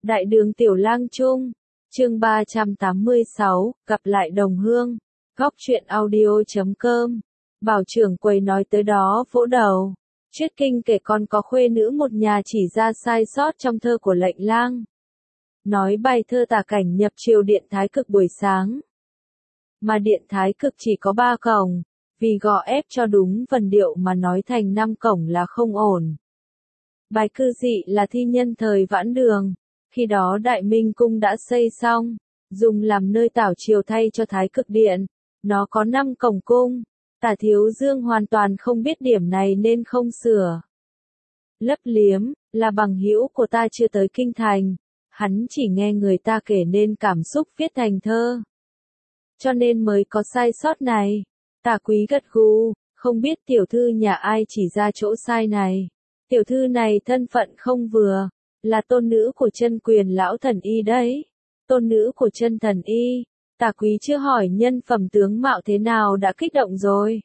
Đại đường Tiểu Lang Trung, chương 386, gặp lại đồng hương, góc truyện audio.com. Bảo trưởng quầy nói tới đó vỗ đầu. Triết Kinh kể con có khuê nữ một nhà chỉ ra sai sót trong thơ của lệnh lang. Nói bài thơ tả cảnh nhập triều điện Thái Cực buổi sáng. Mà điện Thái Cực chỉ có 3 cổng, vì gò ép cho đúng vần điệu mà nói thành 5 cổng là không ổn. Bài cư dị là thi nhân thời Vãn Đường, khi đó Đại Minh Cung đã xây xong, dùng làm nơi tảo triều thay cho Thái Cực Điện, nó có 5 cổng cung. Tả Thiếu Dương hoàn toàn không biết điểm này nên không sửa. Lấp liếm, là bằng hữu của ta chưa tới kinh thành, hắn chỉ nghe người ta kể nên cảm xúc viết thành thơ. Cho nên mới có sai sót này. Tả Quý gật gù, không biết tiểu thư nhà ai chỉ ra chỗ sai này. Tiểu thư này thân phận không vừa, là tôn nữ của chân quyền lão thần y đấy. Tôn nữ của chân thần y. Tả Quý chưa hỏi nhân phẩm tướng mạo thế nào đã kích động rồi.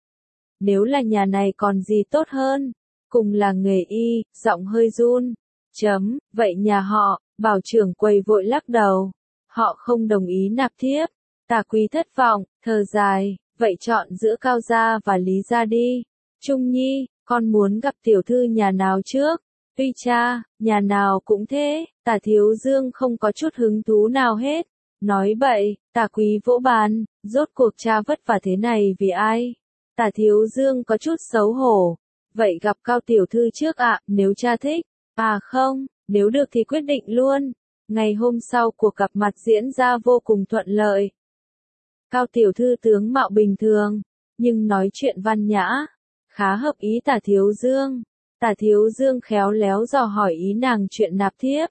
Nếu là nhà này còn gì tốt hơn, cùng là nghề y, giọng hơi run. Vậy nhà họ, bảo trưởng quầy vội lắc đầu. Họ không đồng ý nạp thiếp. Tả Quý thất vọng, thở dài, vậy chọn giữa Cao gia và Lý gia đi. Trung Nhi, con muốn gặp tiểu thư nhà nào trước? Tuy cha, nhà nào cũng thế. Tả Thiếu Dương không có chút hứng thú nào hết. Nói bậy, Tả Quý vỗ bàn, rốt cuộc cha vất vả thế này vì ai? Tả Thiếu Dương có chút xấu hổ. Vậy gặp Cao tiểu thư trước ạ, nếu cha thích. À không, nếu được thì quyết định luôn. Ngày hôm sau cuộc gặp mặt diễn ra vô cùng thuận lợi. Cao tiểu thư tướng mạo bình thường, nhưng nói chuyện văn nhã, khá hợp ý Tả Thiếu Dương. Tả Thiếu Dương khéo léo dò hỏi ý nàng chuyện nạp thiếp.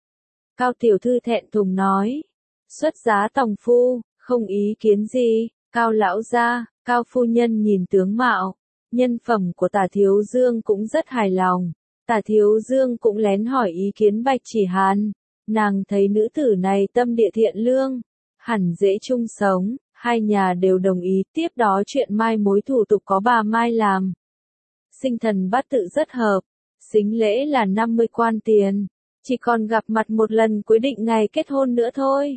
Cao tiểu thư thẹn thùng nói, xuất giá tòng phu, không ý kiến gì. Cao lão gia, Cao phu nhân nhìn tướng mạo, nhân phẩm của Tả Thiếu Dương cũng rất hài lòng. Tả Thiếu Dương cũng lén hỏi ý kiến Bạch Chỉ Hàn. Nàng thấy nữ tử này tâm địa thiện lương, hẳn dễ chung sống. Hai nhà đều đồng ý, tiếp đó chuyện mai mối thủ tục có bà Mai làm. Sinh thần bát tự rất hợp, sính lễ là 50 quan tiền, chỉ còn gặp mặt một lần quyết định ngày kết hôn nữa thôi.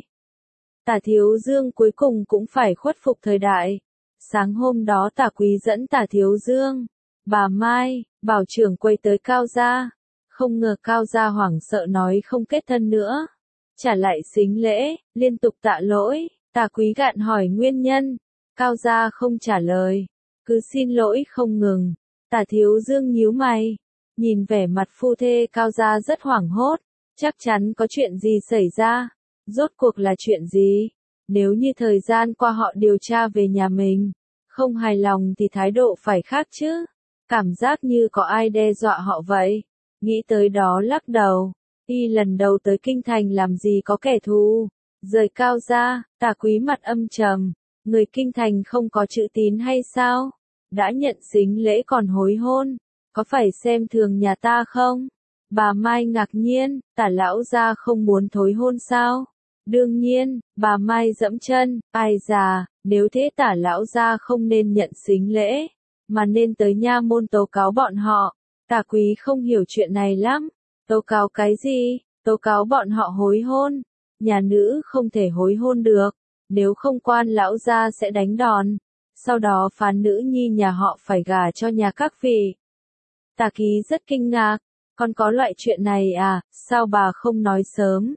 Tả Thiếu Dương cuối cùng cũng phải khuất phục thời đại. Sáng hôm đó Tả Quý dẫn Tả Thiếu Dương, bà Mai, bảo trưởng quầy tới Cao gia. Không ngờ Cao gia hoảng sợ nói không kết thân nữa. Trả lại sính lễ, liên tục tạ lỗi. Tả Quý gạn hỏi nguyên nhân, Cao gia không trả lời, cứ xin lỗi không ngừng. Tả Thiếu Dương nhíu mày, nhìn vẻ mặt phu thê Cao gia rất hoảng hốt, chắc chắn có chuyện gì xảy ra. Rốt cuộc là chuyện gì? Nếu như thời gian qua họ điều tra về nhà mình, không hài lòng thì thái độ phải khác chứ. Cảm giác như có ai đe dọa họ vậy. Nghĩ tới đó lắc đầu, y lần đầu tới kinh thành làm gì có kẻ thù. Rời Cao gia, Tả Quý mặt âm trầm, người kinh thành không có chữ tín hay sao? Đã nhận sính lễ còn hối hôn, có phải xem thường nhà ta không? Bà Mai ngạc nhiên, Tả lão gia không muốn thối hôn sao? Đương nhiên, bà Mai dẫm chân, ai già, nếu thế Tả lão gia không nên nhận sính lễ, mà nên tới nha môn tố cáo bọn họ. Tả Quý không hiểu chuyện này lắm. Tố cáo cái gì? Tố cáo bọn họ hối hôn. Nhà nữ không thể hối hôn được, nếu không quan lão gia sẽ đánh đòn, sau đó phán nữ nhi nhà họ phải gả cho nhà các vị. Tả Ký rất kinh ngạc, còn có loại chuyện này à, sao bà không nói sớm?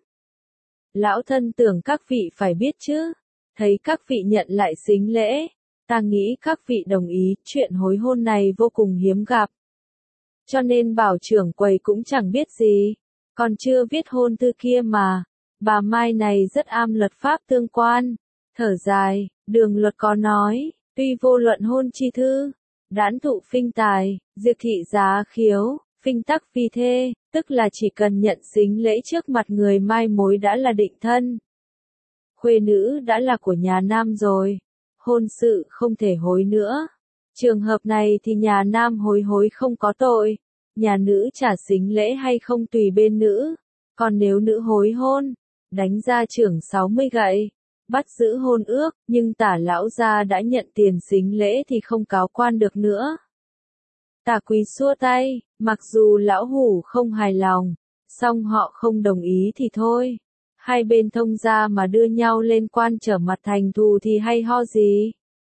Lão thân tưởng các vị phải biết chứ, thấy các vị nhận lại sính lễ, ta nghĩ các vị đồng ý, chuyện hối hôn này vô cùng hiếm gặp. Cho nên bảo trưởng quầy cũng chẳng biết gì, còn chưa viết hôn thư kia mà. Bà Mai này rất am luật pháp tương quan. Thở dài, đường luật có nói, tuy vô luận hôn chi thư, đãn thụ phinh tài, diệt thị giá khiếu, phinh tắc phi thê, tức là chỉ cần nhận sính lễ trước mặt người mai mối đã là định thân. Khuê nữ đã là của nhà nam rồi, hôn sự không thể hối nữa. Trường hợp này thì nhà nam hối không có tội, nhà nữ trả sính lễ hay không tùy bên nữ. Còn nếu nữ hối hôn, đánh ra trưởng 60 gậy, bắt giữ hôn ước, nhưng Tả lão gia đã nhận tiền sính lễ thì không cáo quan được nữa. Tả Quý xua tay, mặc dù lão hủ không hài lòng, Xong họ không đồng ý thì thôi. Hai bên thông gia mà đưa nhau lên quan trở mặt thành thù thì hay ho gì.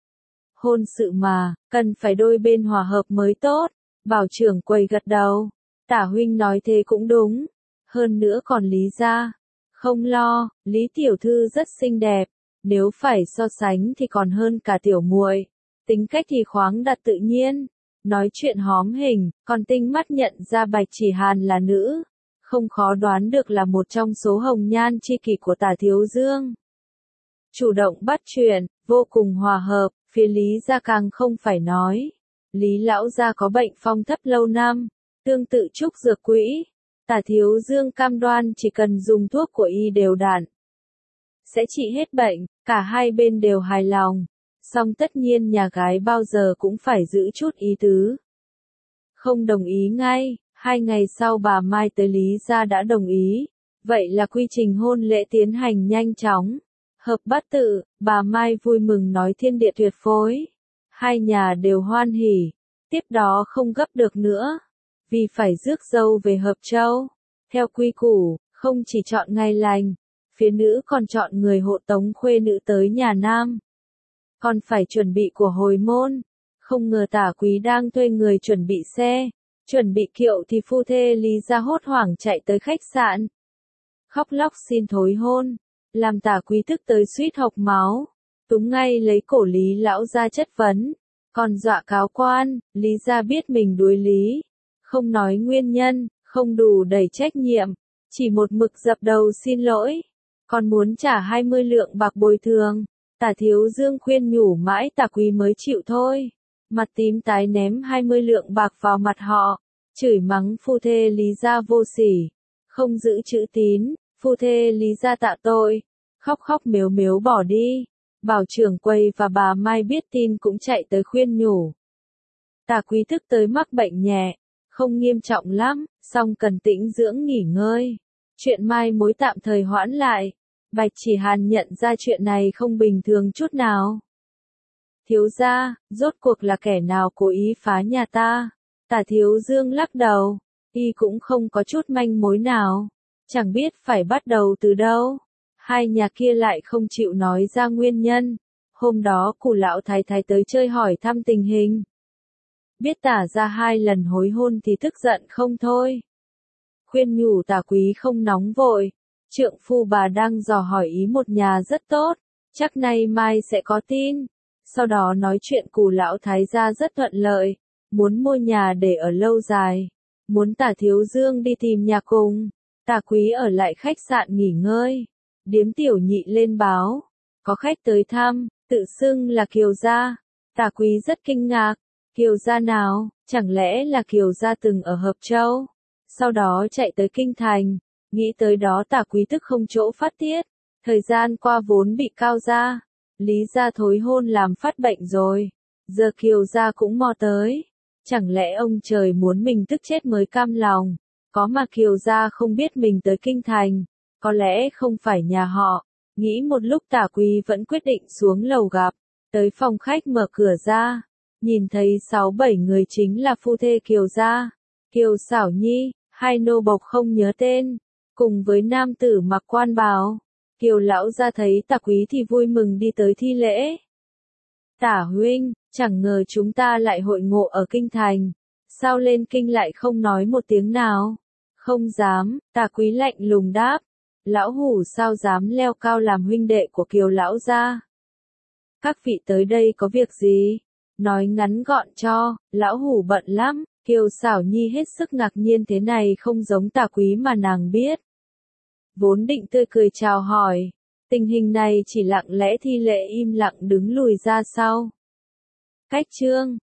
Hôn sự mà, cần phải đôi bên hòa hợp mới tốt. Bảo trưởng quầy gật đầu. Tả huynh nói thế cũng đúng. Hơn nữa còn Lý gia. Không lo, Lý tiểu thư rất xinh đẹp. Nếu phải so sánh thì còn hơn cả tiểu muội. Tính cách thì khoáng đạt tự nhiên. Nói chuyện hóm hình, còn tinh mắt nhận ra Bạch Chỉ Hàn là nữ. Không khó đoán được là một trong số hồng nhan chi kỷ của Tả Thiếu Dương. Chủ động bắt chuyện, vô cùng hòa hợp, phía Lý gia càng không phải nói. Lý lão gia có bệnh phong thấp lâu năm, tương tự trúc dược quỹ. Tả Thiếu Dương cam đoan chỉ cần dùng thuốc của y đều đặn sẽ trị hết bệnh, cả hai bên đều hài lòng. Song tất nhiên nhà gái bao giờ cũng phải giữ chút ý tứ. Không đồng ý ngay, 2 ngày sau bà Mai tới Lý gia đã đồng ý. Vậy là quy trình hôn lễ tiến hành nhanh chóng. Hợp bát tự, bà Mai vui mừng nói thiên địa tuyệt phối. Hai nhà đều hoan hỉ. Tiếp đó không gấp được nữa. Vì phải rước dâu về Hợp Châu. Theo quy củ, không chỉ chọn ngày lành. Phía nữ còn chọn người hộ tống khuê nữ tới nhà nam. Còn phải chuẩn bị của hồi môn. Không ngờ Tả Quý đang thuê người chuẩn bị xe. Chuẩn bị kiệu thì phu thê Lý gia hốt hoảng chạy tới khách sạn. Khóc lóc xin thối hôn. Làm Tả Quý tức tới suýt hộc máu. Túng ngay lấy cổ Lý lão ra chất vấn. Còn dọa cáo quan, Lý gia biết mình đuối lý. Không nói nguyên nhân, không đủ đẩy trách nhiệm. Chỉ một mực dập đầu xin lỗi. Còn muốn trả 20 lượng bạc bồi thường. Tả Thiếu Dương khuyên nhủ mãi Tả Quý mới chịu thôi. Mặt tím tái ném 20 lượng bạc vào mặt họ. Chửi mắng phu thê Lý gia vô sỉ. Không giữ chữ tín, phu thê Lý gia tạ tội. Khóc khóc mếu mếu bỏ đi. Bảo trưởng quầy và bà Mai biết tin cũng chạy tới khuyên nhủ. Tả Quý thức tới mắc bệnh nhẹ. Không nghiêm trọng lắm, song cần tĩnh dưỡng nghỉ ngơi. Chuyện mai mối tạm thời hoãn lại. Bạch Chỉ Hàn nhận ra chuyện này không bình thường chút nào. Thiếu gia, rốt cuộc là kẻ nào cố ý phá nhà ta? Tả Thiếu Dương lắc đầu, y cũng không có chút manh mối nào. Chẳng biết phải bắt đầu từ đâu. Hai nhà kia lại không chịu nói ra nguyên nhân. Hôm đó cụ lão thái thái tới chơi hỏi thăm tình hình. Biết Tả ra 2 lần hối hôn thì tức giận không thôi. Khuyên nhủ Tả Quý không nóng vội. Trượng phu bà đang dò hỏi ý một nhà rất tốt. Chắc nay mai sẽ có tin. Sau đó nói chuyện cụ lão thái gia rất thuận lợi. Muốn mua nhà để ở lâu dài. Muốn Tả Thiếu Dương đi tìm nhà cùng. Tả Quý ở lại khách sạn nghỉ ngơi. Điếm tiểu nhị lên báo. Có khách tới thăm, tự xưng là Kiều gia. Tả Quý rất kinh ngạc. Kiều gia nào, chẳng lẽ là Kiều gia từng ở Hợp Châu? Sau đó chạy tới Kinh Thành. Nghĩ tới đó Tả Quý tức không chỗ phát tiết. Thời gian qua vốn bị Cao gia, Lý gia thối hôn làm phát bệnh rồi. Giờ Kiều gia cũng mò tới. Chẳng lẽ ông trời muốn mình tức chết mới cam lòng. Có mà Kiều gia không biết mình tới Kinh Thành. Có lẽ không phải nhà họ. Nghĩ một lúc Tả Quý vẫn quyết định xuống lầu gặp. Tới phòng khách mở cửa ra. Nhìn thấy 6-7 người chính là phu thê Kiều gia. Kiều Xảo Nhi, 2 nô bộc không nhớ tên. Cùng với nam tử mặc quan bào. Kiều lão gia thấy Tả Quý thì vui mừng đi tới thi lễ. Tả huynh, chẳng ngờ chúng ta lại hội ngộ ở Kinh Thành. Sao lên kinh lại không nói một tiếng nào? Không dám, Tả Quý lạnh lùng đáp. Lão hủ sao dám leo cao làm huynh đệ của Kiều lão gia? Các vị tới đây có việc gì? Nói ngắn gọn cho, lão hủ bận lắm. Kiều Xảo Nhi hết sức ngạc nhiên thế này không giống Tả Quý mà nàng biết. Vốn định tươi cười chào hỏi. Tình hình này chỉ lặng lẽ thi lễ im lặng đứng lùi ra sau. Cách chương